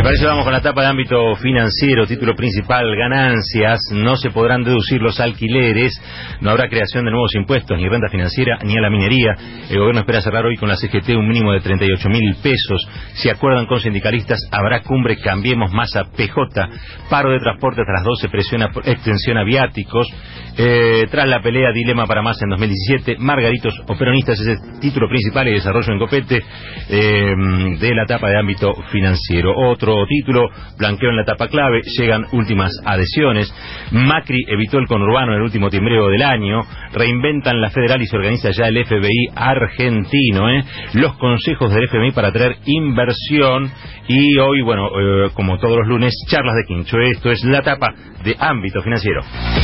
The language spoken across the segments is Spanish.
parece vamos con la tapa de ámbito financiero, título principal, ganancias, no se podrán deducir los alquileres, no habrá creación de nuevos impuestos, ni renta financiera, ni a la minería. El gobierno espera cerrar hoy con la CGT un mínimo de 38.000 pesos. Si acuerdan con sindicalistas, habrá cumbre Cambiemos Masa PJ. Paro de transporte tras 12, presiona extensión a viáticos. Tras la pelea, dilema para Massa en 2017, Margaritos o peronistas, es el título principal y desarrollo en copete de la tapa de ámbito financiero. Otro título, blanqueo en la tapa clave, llegan últimas adhesiones. Macri evitó el conurbano en el último timbreo del año. Reinventan la federal y se organiza ya el FBI argentino. Los consejos del FMI para atraer inversión. Y hoy, bueno, como todos los lunes, charlas de Quincho. Esto es la tapa de ámbito financiero.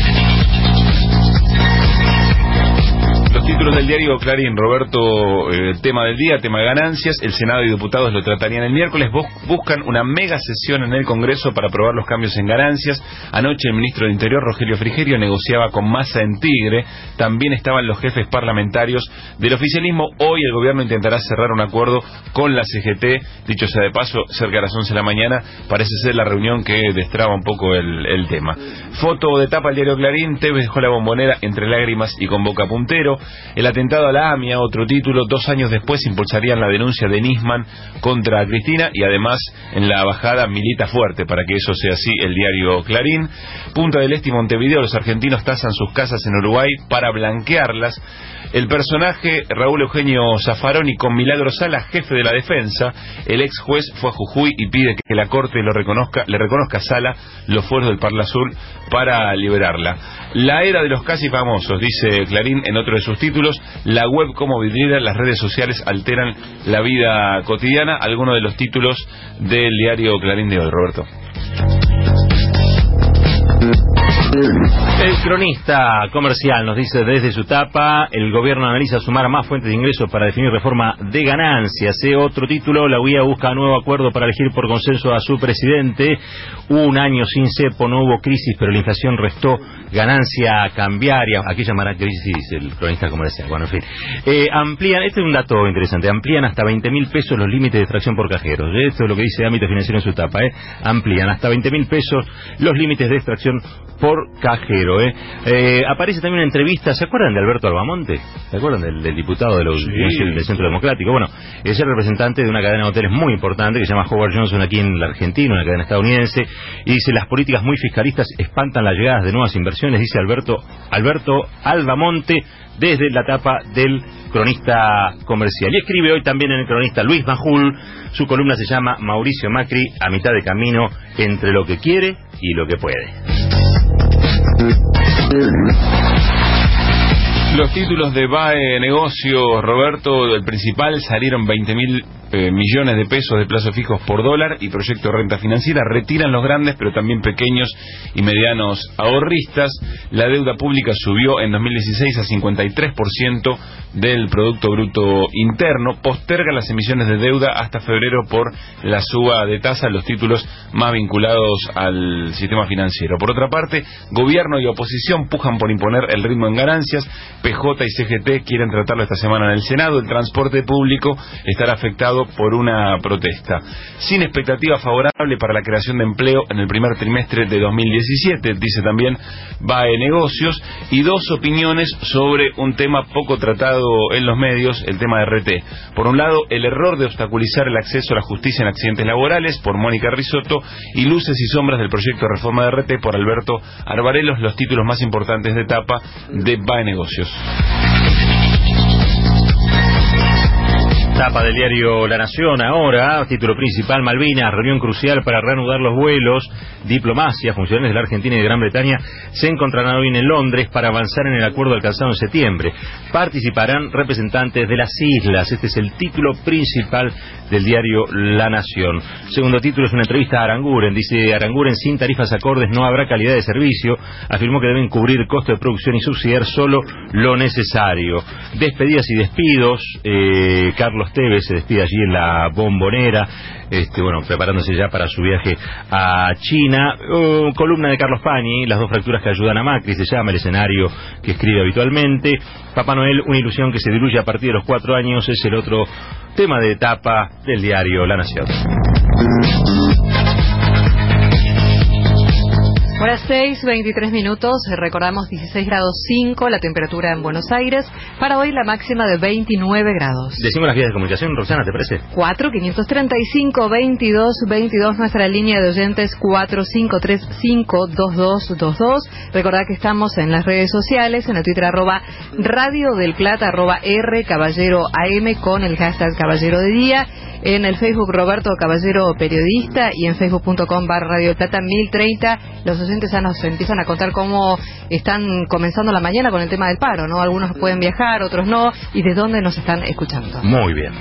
Los títulos del diario Clarín, Roberto, tema del día, tema de ganancias. El Senado y diputados lo tratarían el miércoles. Buscan una mega sesión en el Congreso para aprobar los cambios en ganancias. Anoche el ministro del Interior, Rogelio Frigerio, negociaba con Massa en Tigre. También estaban los jefes parlamentarios del oficialismo. Hoy el gobierno intentará cerrar un acuerdo con la CGT. Dicho sea de paso, cerca de las 11 de la mañana parece ser la reunión que destraba un poco el tema. Foto de tapa del diario Clarín. Tevez dejó la Bombonera entre lágrimas y con boca puntero. El atentado a la AMIA, otro título. 2 años después impulsarían la denuncia de Nisman contra Cristina y además en la bajada milita fuerte para que eso sea así el diario Clarín. Punta del Este y Montevideo, los argentinos tasan sus casas en Uruguay para blanquearlas. El personaje Raúl Eugenio Zaffaroni con Milagro Sala, jefe de la defensa. El ex juez fue a Jujuy y pide que la corte le reconozca a Sala los fueros del Parla Azul para liberarla. La era de los casi famosos, dice Clarín en otro de sus títulos. La web como vidriera, las redes sociales alteran la vida cotidiana. Algunos de los títulos del diario Clarín de hoy, Roberto. El cronista comercial nos dice desde su tapa: el gobierno analiza sumar más fuentes de ingresos para definir reforma de ganancias. Otro título: la UIA busca nuevo acuerdo para elegir por consenso a su presidente. Un año sin cepo, no hubo crisis, pero la inflación restó ganancia cambiaria. Aquí llamará crisis el cronista comercial. Bueno, en fin. Amplían, este es un dato interesante, amplían hasta 20.000 pesos los límites de extracción por cajeros. Esto es lo que dice ámbito financiero en su tapa. Amplían hasta 20.000 pesos los límites de extracción por cajero. Aparece también una entrevista, ¿se acuerdan de Alberto Albamonte? ¿Se acuerdan del diputado del Centro Democrático? Bueno, es el representante de una cadena de hoteles muy importante que se llama Howard Johnson aquí en la Argentina, una cadena estadounidense, y dice: las políticas muy fiscalistas espantan las llegadas de nuevas inversiones, dice Alberto Albamonte desde la tapa del cronista comercial. Y escribe hoy también en el cronista Luis Majul, su columna se llama Mauricio Macri a mitad de camino entre lo que quiere y lo que puede. Los títulos de BAE Negocios, Roberto, el principal, salieron 20.000 millones de pesos de plazos fijos por dólar y proyecto de renta financiera. Retiran los grandes, pero también pequeños y medianos ahorristas. La deuda pública subió en 2016 a 53% del Producto Bruto Interno. Posterga las emisiones de deuda hasta febrero por la suba de tasa, los títulos más vinculados al sistema financiero. Por otra parte, gobierno y oposición pujan por imponer el ritmo en ganancias. PJ y CGT quieren tratarlo esta semana en el Senado. El transporte público estará afectado por una protesta. Sin expectativa favorable para la creación de empleo en el primer trimestre de 2017, dice también BAE Negocios. Y 2 opiniones sobre un tema poco tratado en los medios, el tema de RT. Por un lado, el error de obstaculizar el acceso a la justicia en accidentes laborales, por Mónica Risotto, y luces y sombras del proyecto de reforma de RT, por Alberto Arbarelos, los títulos más importantes de tapa de BAE Negocios. Tapa del diario La Nación ahora, título principal: Malvinas, reunión crucial para reanudar los vuelos. Diplomacia, funcionarios de la Argentina y de Gran Bretaña se encontrarán hoy en Londres para avanzar en el acuerdo alcanzado en septiembre. Participarán representantes de las islas. Este es el título principal del diario La Nación. Segundo título es una entrevista a Aranguren. Dice Aranguren: sin tarifas acordes no habrá calidad de servicio. Afirmó que deben cubrir costo de producción y subsidiar solo lo necesario. Despedidas y despidos. Carlos Tevez se despide allí en la Bombonera, preparándose ya para su viaje a China. Columna de Carlos Pañi, las 2 fracturas que ayudan a Macri, se llama el escenario que escribe habitualmente. Papá Noel, una ilusión que se diluye a partir de los 4 años, es el otro tema de etapa del diario La Nación. Ahora 6:23. Recordamos 16 grados 5 la temperatura en Buenos Aires. Para hoy la máxima de 29 grados. Decimos las vías de comunicación, Roxana, ¿te parece? 4-535-2222, nuestra línea de oyentes 4535-2222. Recordad que estamos en las redes sociales, en el Twitter @Radio del Plata, @R Caballero AM con el hashtag Caballero de Día. En el Facebook Roberto Caballero Periodista y en facebook.com/Radio del Plata 1030. Los oyentes ya nos empiezan a contar cómo están comenzando la mañana con el tema del paro, ¿no? Algunos pueden viajar, otros no, y de dónde nos están escuchando. Muy bien.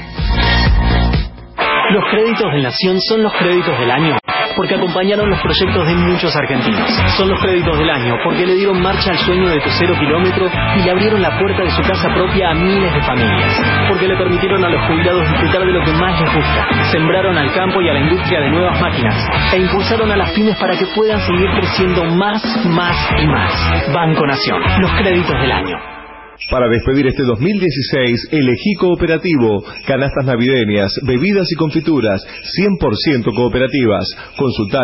Los créditos de Nación son los créditos del año porque acompañaron los proyectos de muchos argentinos. Son los créditos del año porque le dieron marcha al sueño de tu 0 kilómetro y le abrieron la puerta de su casa propia a miles de familias. Porque le permitieron a los jubilados disfrutar de lo que más les gusta. Sembraron al campo y a la industria de nuevas máquinas e impulsaron a las pymes para que puedan seguir creciendo más y más. Banco Nación, los créditos del año. Para despedir este 2016, elegí Cooperativo. Canastas navideñas, bebidas y confituras, 100% cooperativas. Consulta al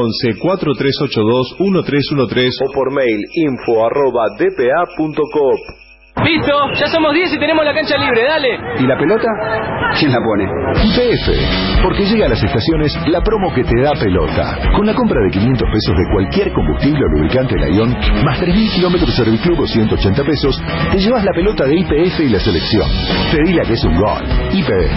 011-4382-1313 o por mail info@dpa.coop. ¡Listo! Ya somos 10 y tenemos la cancha libre, dale. ¿Y la pelota? ¿Quién la pone? YPF, porque llega a las estaciones la promo que te da pelota. Con la compra de 500 pesos de cualquier combustible o lubricante Laion, más 3.000 kilómetros Serviclub o 180 pesos, te llevas la pelota de YPF y la selección. Pedila que es un gol. YPF.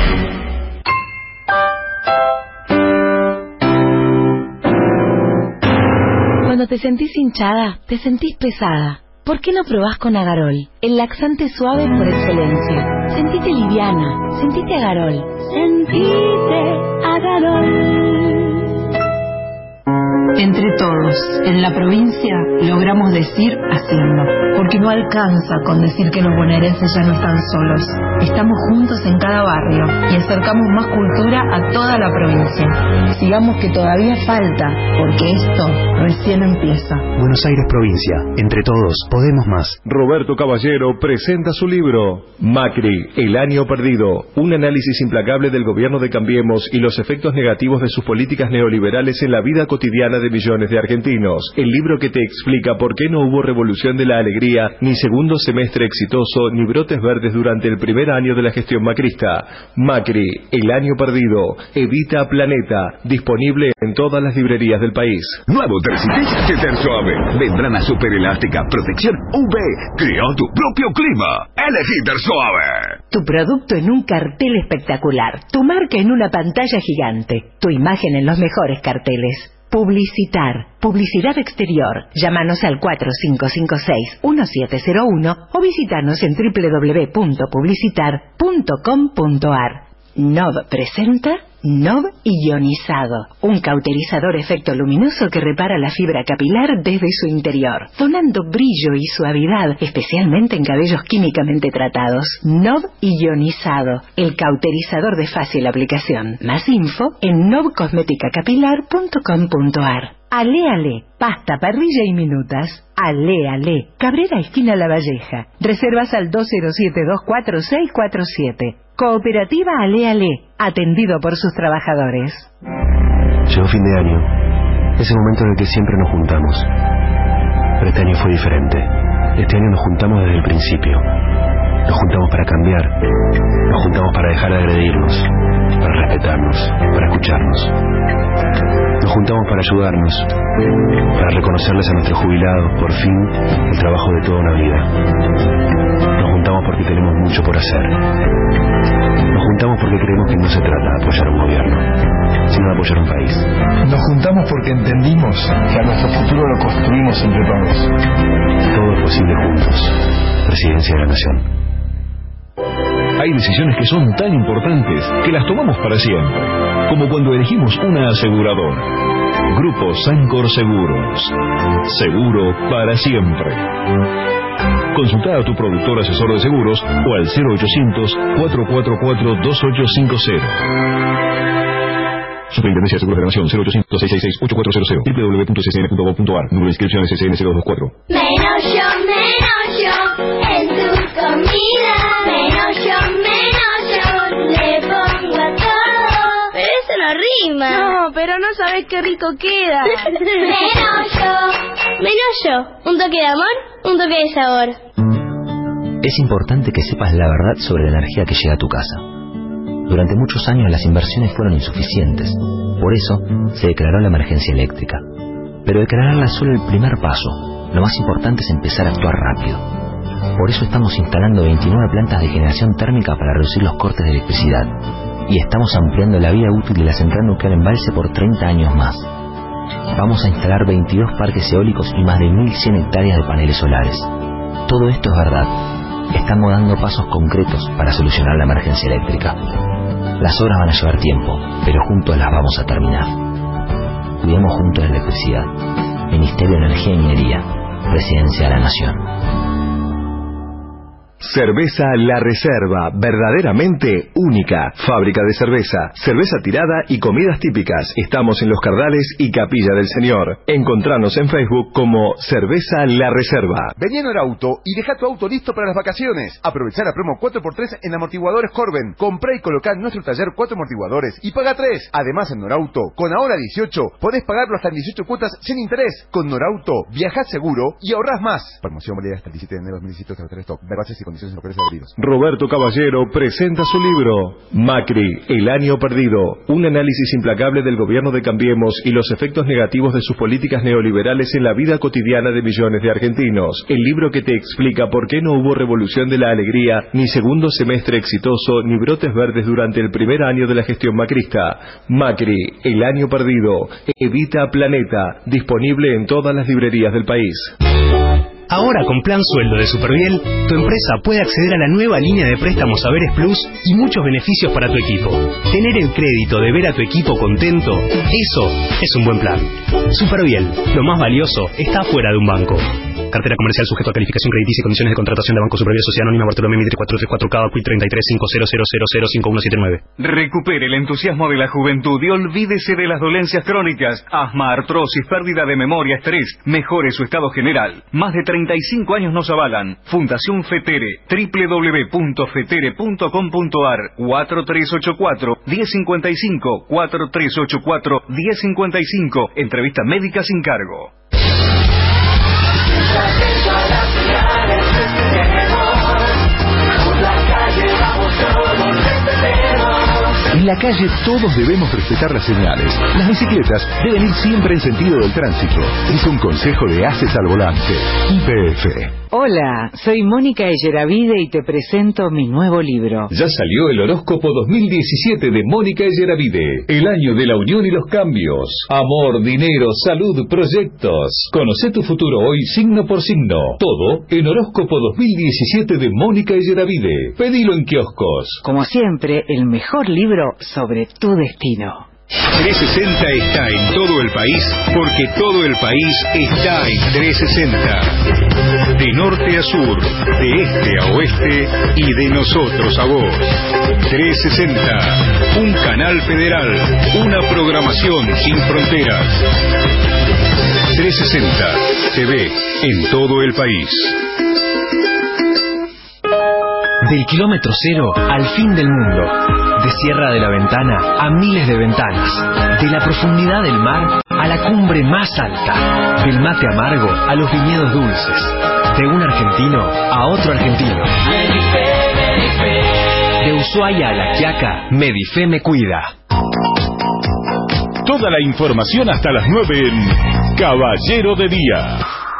Cuando te sentís hinchada, te sentís pesada. ¿Por qué no probás con Agarol? El laxante suave por excelencia. Sentite liviana, sentite Agarol. Sentite Agarol. Entre todos, en la provincia, logramos decir haciendo. Porque no alcanza con decir que los bonaerenses ya no están solos. Estamos juntos en cada barrio y acercamos más cultura a toda la provincia. Sigamos que todavía falta, porque esto recién empieza. Buenos Aires Provincia, entre todos, podemos más. Roberto Caballero presenta su libro Macri, el año perdido. Un análisis implacable del gobierno de Cambiemos y los efectos negativos de sus políticas neoliberales en la vida cotidiana de millones de argentinos. El libro que te explica por qué no hubo revolución de la alegría, ni segundo semestre exitoso, ni brotes verdes durante el primer año de la gestión macrista. Macri, el año perdido. Evita Planeta. Disponible en todas las librerías del país. Nuevo Tercitec de Tersuave. Membrana super elástica, protección UV. Crea tu propio clima. Elegí Tersuave. Tu producto en un cartel espectacular. Tu marca en una pantalla gigante. Tu imagen en los mejores carteles. Publicitar. Publicidad exterior. Llámanos al 4556-1701 o visítanos en www.publicitar.com.ar. NOV presenta NOV Ionizado, un cauterizador efecto luminoso que repara la fibra capilar desde su interior, donando brillo y suavidad, especialmente en cabellos químicamente tratados. NOV Ionizado, el cauterizador de fácil aplicación. Más info en novcosmeticacapilar.com.ar. Ale, pasta, parrilla y minutas. Ale, Cabrera, esquina La Valleja. Reservas al 207-24647. Cooperativa Ale, atendido por sus trabajadores. Llegó fin de año, ese momento en el que siempre nos juntamos. Pero este año fue diferente. Este año nos juntamos desde el principio. Nos juntamos para cambiar. Nos juntamos para dejar de agredirnos, para respetarnos, para escucharnos. Nos juntamos para ayudarnos, para reconocerles a nuestros jubilados, por fin, el trabajo de toda una vida. Nos juntamos porque tenemos mucho por hacer. Nos juntamos porque creemos que no se trata de apoyar a un gobierno, sino de apoyar a un país. Nos juntamos porque entendimos que a nuestro futuro lo construimos entre todos. Todo es posible juntos. Presidencia de la Nación. Hay decisiones que son tan importantes que las tomamos para siempre, como cuando elegimos una aseguradora. Grupo Sancor Seguros. Seguro para siempre. Consulta a tu productor asesor de seguros o al 0800-444-2850. Superintendencia de Seguros de la Nación, 0800-666-8400, www.ccn.gov.ar, número de inscripción SCN 0224. Menos yo, en tu comida. Menos yo, le pongo a todo. Pero ese no no rima. No, pero no sabés qué rico queda. Menollo. Un toque de amor, un toque de sabor. Es importante que sepas la verdad sobre la energía que llega a tu casa. Durante muchos años las inversiones fueron insuficientes. Por eso se declaró la emergencia eléctrica. Pero declararla es solo el primer paso. Lo más importante es empezar a actuar rápido. Por eso estamos instalando 29 plantas de generación térmica para reducir los cortes de electricidad. Y estamos ampliando la vida útil de la central nuclear Embalse por 30 años más. Vamos a instalar 22 parques eólicos y más de 1.100 hectáreas de paneles solares. Todo esto es verdad. Estamos dando pasos concretos para solucionar la emergencia eléctrica. Las obras van a llevar tiempo, pero juntos las vamos a terminar. Cuidemos juntos la electricidad. Ministerio de Energía y Minería. Presidencia de la Nación. Cerveza La Reserva, verdaderamente única. Fábrica de cerveza tirada y comidas típicas. Estamos en Los Cardales y Capilla del Señor. Encontranos en Facebook como Cerveza La Reserva. Vení a Norauto y deja tu auto listo para las vacaciones. Aprovechá la promo 4x3 en amortiguadores Corben. Comprá y colocá en nuestro taller 4 amortiguadores y paga 3. Además, en Norauto, con ahora 18, podés pagarlo hasta en 18 cuotas sin interés. Con Norauto, viajás seguro y ahorrás más. Promoción válida hasta el 17 de enero de 2017 hasta 3 stock. Ver bases y condiciones en locales abiertos. Roberto Caballero presenta su libro Macri, el año perdido. Un análisis implacable del gobierno de Cambiemos y los efectos negativos de sus políticas neoliberales en la vida cotidiana de millones de argentinos. El libro que te explica por qué no hubo revolución de la alegría, ni segundo semestre exitoso, ni brotes verdes durante el primer año de la gestión macrista. Macri, el año perdido. Evita Planeta. Disponible en todas las librerías del país. Ahora con Plan Sueldo de Superviel, tu empresa puede acceder a la nueva línea de préstamos Saberes Plus y muchos beneficios para tu equipo. Tener el crédito de ver a tu equipo contento, eso es un buen plan. Superviel, lo más valioso está fuera de un banco. Cartera comercial sujeto a calificación crediticia y condiciones de contratación de Banco Superviel Sociedad Anónima Bartolomé Mitre 434K Quit 3350005179. Recupere el entusiasmo de la juventud y olvídese de las dolencias crónicas, asma, artrosis, pérdida de memoria, estrés. Mejore su estado general. Más de 35 años nos avalan. Fundación Fetere, www.fetere.com.ar 4384-1055 4384-1055. Entrevista médica sin cargo. En la calle todos debemos respetar las señales. Las bicicletas deben ir siempre en sentido del tránsito. Es un consejo de Haces al Volante. YPF. Hola, soy Mónica Echeravide y te presento mi nuevo libro. Ya salió el horóscopo 2017 de Mónica Echeravide. El año de la unión y los cambios. Amor, dinero, salud, proyectos. Conoce tu futuro hoy signo por signo. Todo en horóscopo 2017 de Mónica Echeravide. Pedilo en kioscos. Como siempre, el mejor libro sobre tu destino. 360 está en todo el país porque todo el país está en 360. De norte a sur, de este a oeste y de nosotros a vos. 360, un canal federal, una programación sin fronteras. 360 se ve en todo el país. Del kilómetro cero al fin del mundo. De Sierra de la Ventana a miles de ventanas. De la profundidad del mar a la cumbre más alta. Del mate amargo a los viñedos dulces. De un argentino a otro argentino. De Ushuaia a La Quiaca, Medife me cuida. Toda la información hasta las 9 en Caballero de Día.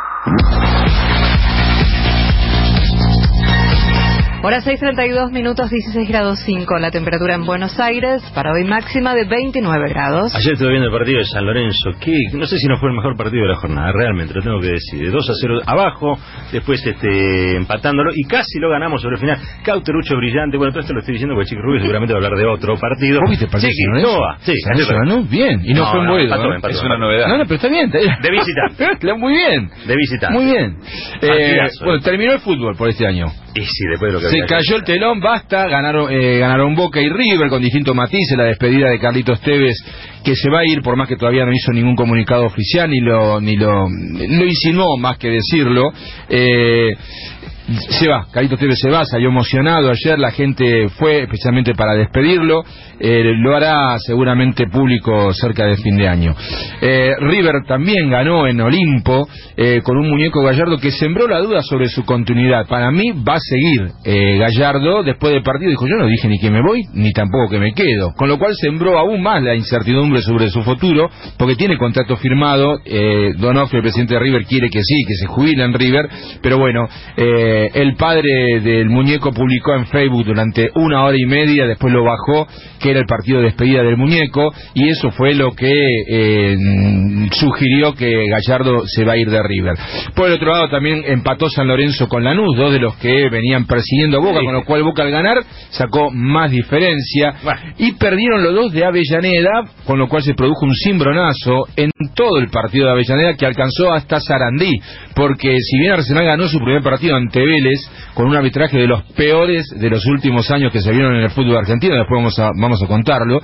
Hora 6:32 minutos, 16 grados 5 la temperatura en Buenos Aires, para hoy máxima de 29 grados. Ayer estuve viendo el partido de San Lorenzo, que no sé si no fue el mejor partido de la jornada, realmente, lo tengo que decir, de 2-0 abajo, después empatándolo, y casi lo ganamos sobre el final. Cauterucho brillante, bueno, todo esto lo estoy diciendo porque Chiqui Rubio seguramente va a hablar de otro partido. ¿Vos viste el partido de San Lorenzo? Sí, se ganó bien, y no fue en Boedo, empató, es una novedad. No, pero está bien. De visitante. Muy bien. De visitante. Muy bien. Bueno, terminó el fútbol por este año. Y sí, después de lo que se cayó el telón, basta, ganaron Boca y River con distintos matices, la despedida de Carlitos Tevez, que se va a ir por más que todavía no hizo ningún comunicado oficial, ni lo insinuó más que decirlo. Carlitos Tevez se va, salió emocionado ayer, la gente fue especialmente para despedirlo, lo hará seguramente público cerca de fin de año. River también ganó en Olimpo con un muñeco Gallardo que sembró la duda sobre su continuidad. Para mí va a seguir Gallardo. Después del partido dijo: yo no dije ni que me voy ni tampoco que me quedo, con lo cual sembró aún más la incertidumbre sobre su futuro, porque tiene contrato firmado. Donofrio, el presidente de River, quiere que sí, que se jubile en River, pero bueno, el padre del muñeco publicó en Facebook durante 1 hora y media, después lo bajó, que era el partido de despedida del muñeco, y eso fue lo que sugirió que Gallardo se va a ir de River. Por el otro lado también empató San Lorenzo con Lanús, dos de los que venían persiguiendo a Boca, con lo cual Boca al ganar sacó más diferencia, y perdieron los dos de Avellaneda, con lo cual se produjo un cimbronazo en todo el partido de Avellaneda, que alcanzó hasta Sarandí, porque si bien Arsenal ganó su primer partido ante Vélez con un arbitraje de los peores de los últimos años que se vieron en el fútbol argentino, después vamos a contarlo,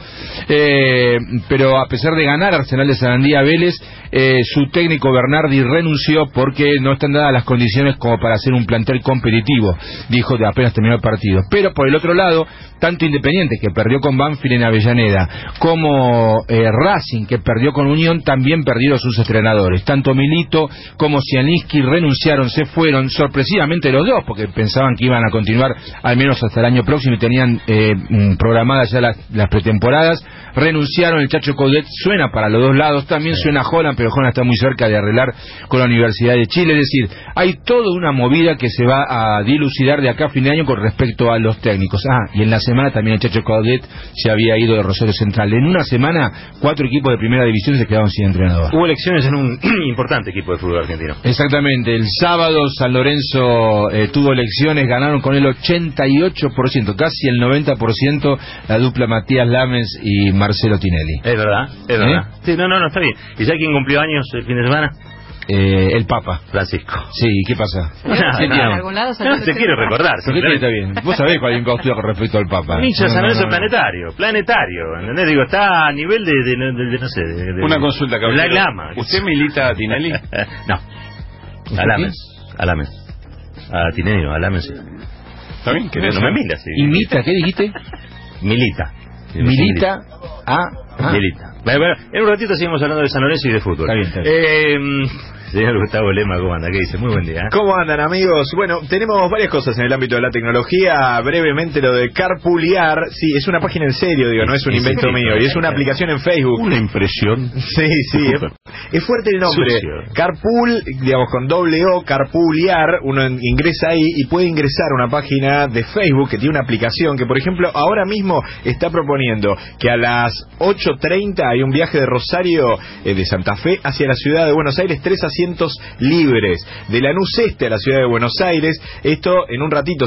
pero a pesar de ganar Arsenal de Sarandí a Vélez, su técnico Bernardi renunció porque no están dadas las condiciones como para hacer un plantel competitivo, dijo de apenas terminó el partido. Pero por el otro lado, tanto Independiente, que perdió con Banfield en Avellaneda, como Racing, que perdió con Unión, también perdieron sus entrenadores. Tanto Milito como Cialinski renunciaron, se fueron sorpresivamente los dos, porque pensaban que iban a continuar al menos hasta el año próximo y tenían programadas ya las pretemporadas. Renunciaron. El Chacho Coudet suena para los dos lados, también suena Holland, pero Holland está muy cerca de arreglar con la Universidad de Chile. Es decir, hay toda una movida que se va a dilucidar de acá a fin de año con respecto a los técnicos. Y en la semana también el Chacho Coudet se había ido de Rosario Central. En una semana 4 equipos de primera división se quedaron sin entrenador. Hubo elecciones en un importante equipo de fútbol argentino. Exactamente, el sábado San Lorenzo tuvo elecciones, ganaron con el 88%, casi el 90%, la dupla Matías Lames y Marcelo Tinelli. Es verdad. Sí, no, está bien. ¿Y ya quién cumplió años el fin de semana? El Papa Francisco. Sí, ¿qué pasa? ¿En algún lado no te quiero recordar. ¿Por qué está bien? Vos sabés cuál hay un caustivo con respecto al Papa. Micho, San Lorenzo planetario, ¿entendés? Digo, está a nivel de no sé, de una consulta, la Lama. ¿Usted milita a Tinelli? No. A Lames. A Tinelli, no, a Lames sí. ¿Está bien? No me miras. Sí. ¿Imita? ¿Qué dijiste? Milita. Milita. Milita. Bueno, en un ratito seguimos hablando de San Lorenzo y de fútbol. Está bien. Señor Gustavo Lema, ¿cómo anda? ¿Qué dice? Muy buen día. ¿Cómo andan, amigos? Bueno, tenemos varias cosas en el ámbito de la tecnología. Brevemente, lo de Carpoolear. Sí, es una página en serio, digo, no es un invento mío. Y es una aplicación en Facebook. Una impresión. Sí. Es fuerte el nombre. Sucio. Carpool, digamos, con doble O, Carpoolear. Uno ingresa ahí y puede ingresar a una página de Facebook que tiene una aplicación que, por ejemplo, ahora mismo está proponiendo que a las 8:30 hay un viaje de Rosario, de Santa Fe, hacia la ciudad de Buenos Aires, 3 asientos libres. De Lanús Este a la ciudad de Buenos Aires, esto en un ratito,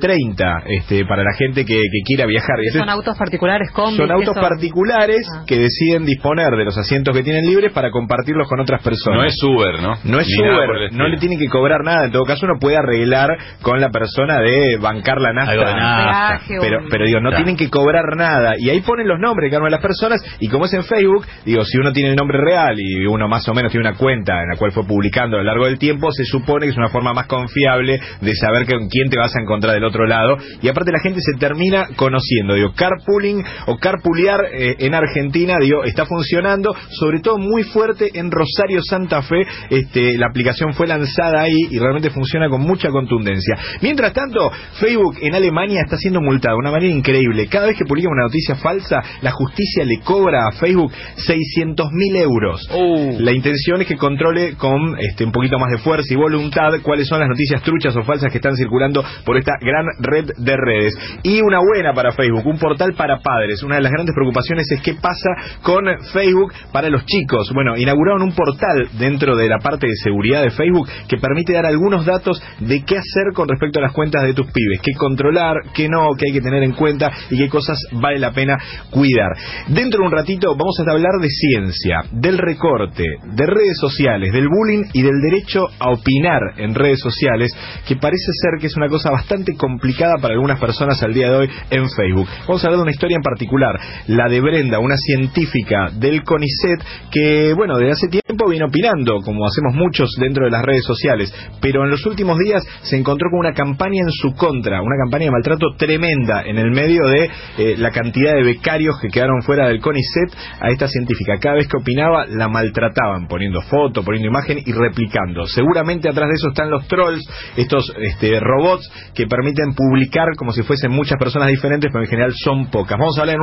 7:30, para la gente que quiera viajar. ¿Son autos particulares, combis? Son autos particulares que deciden disponer de los asientos que tienen libres para compartirlos con otras personas. No es Uber, ¿no? No es Uber, no le tienen que cobrar nada. En todo caso, uno puede arreglar con la persona de bancar la nafta. Pero digo, no tienen que cobrar nada. Y ahí ponen los nombres de cada una de las personas. Y como es en Facebook, digo, si uno tiene el nombre real y uno más o menos tiene una cuenta en la cual fue publicando a lo largo del tiempo, se supone que es una forma más confiable de saber con quién te vas a encontrar del otro lado. Y aparte la gente se termina conociendo. Digo, carpooling o carpoolear en Argentina, digo, está funcionando, sobre todo muy fuerte en Rosario, Santa Fe. La aplicación fue lanzada ahí y realmente funciona con mucha contundencia. Mientras tanto, Facebook en Alemania está siendo multado de una manera increíble. Cada vez que publica una noticia falsa, la justicia le cobra a Facebook 600.000 euros. La intención es que controle con un poquito más de fuerza y voluntad cuáles son las noticias truchas o falsas que están circulando por esta gran red de redes. Y una buena para Facebook, un portal para padres. Una de las grandes preocupaciones es qué pasa con Facebook para los chicos. Bueno, inauguraron un portal dentro de la parte de seguridad de Facebook que permite dar algunos datos de qué hacer con respecto a las cuentas de tus pibes, qué controlar, qué no, qué hay que tener en cuenta y qué cosas vale la pena cuidar. Dentro de un ratito vamos a hablar de ciencia, del recorte, de redes sociales, del bullying y del derecho a opinar en redes sociales, que parece ser que es una cosa bastante complicada para algunas personas al día de hoy en Facebook. Vamos a hablar de una historia en particular, la de Brenda, una científica del CONICET que, bueno, desde hace tiempo viene opinando, como hacemos muchos dentro de las redes sociales, pero en los últimos días se encontró con una campaña en su contra, una campaña de maltrato tremenda en el medio de la cantidad de becarios que quedaron fuera del CONICET a esta científica. Cada vez que opinaba la maltrataban, poniendo foto, poniendo imagen y replicando. Seguramente atrás de eso están los trolls, estos robots que permiten publicar como si fuesen muchas personas diferentes, pero en general son pocas. Vamos a hablar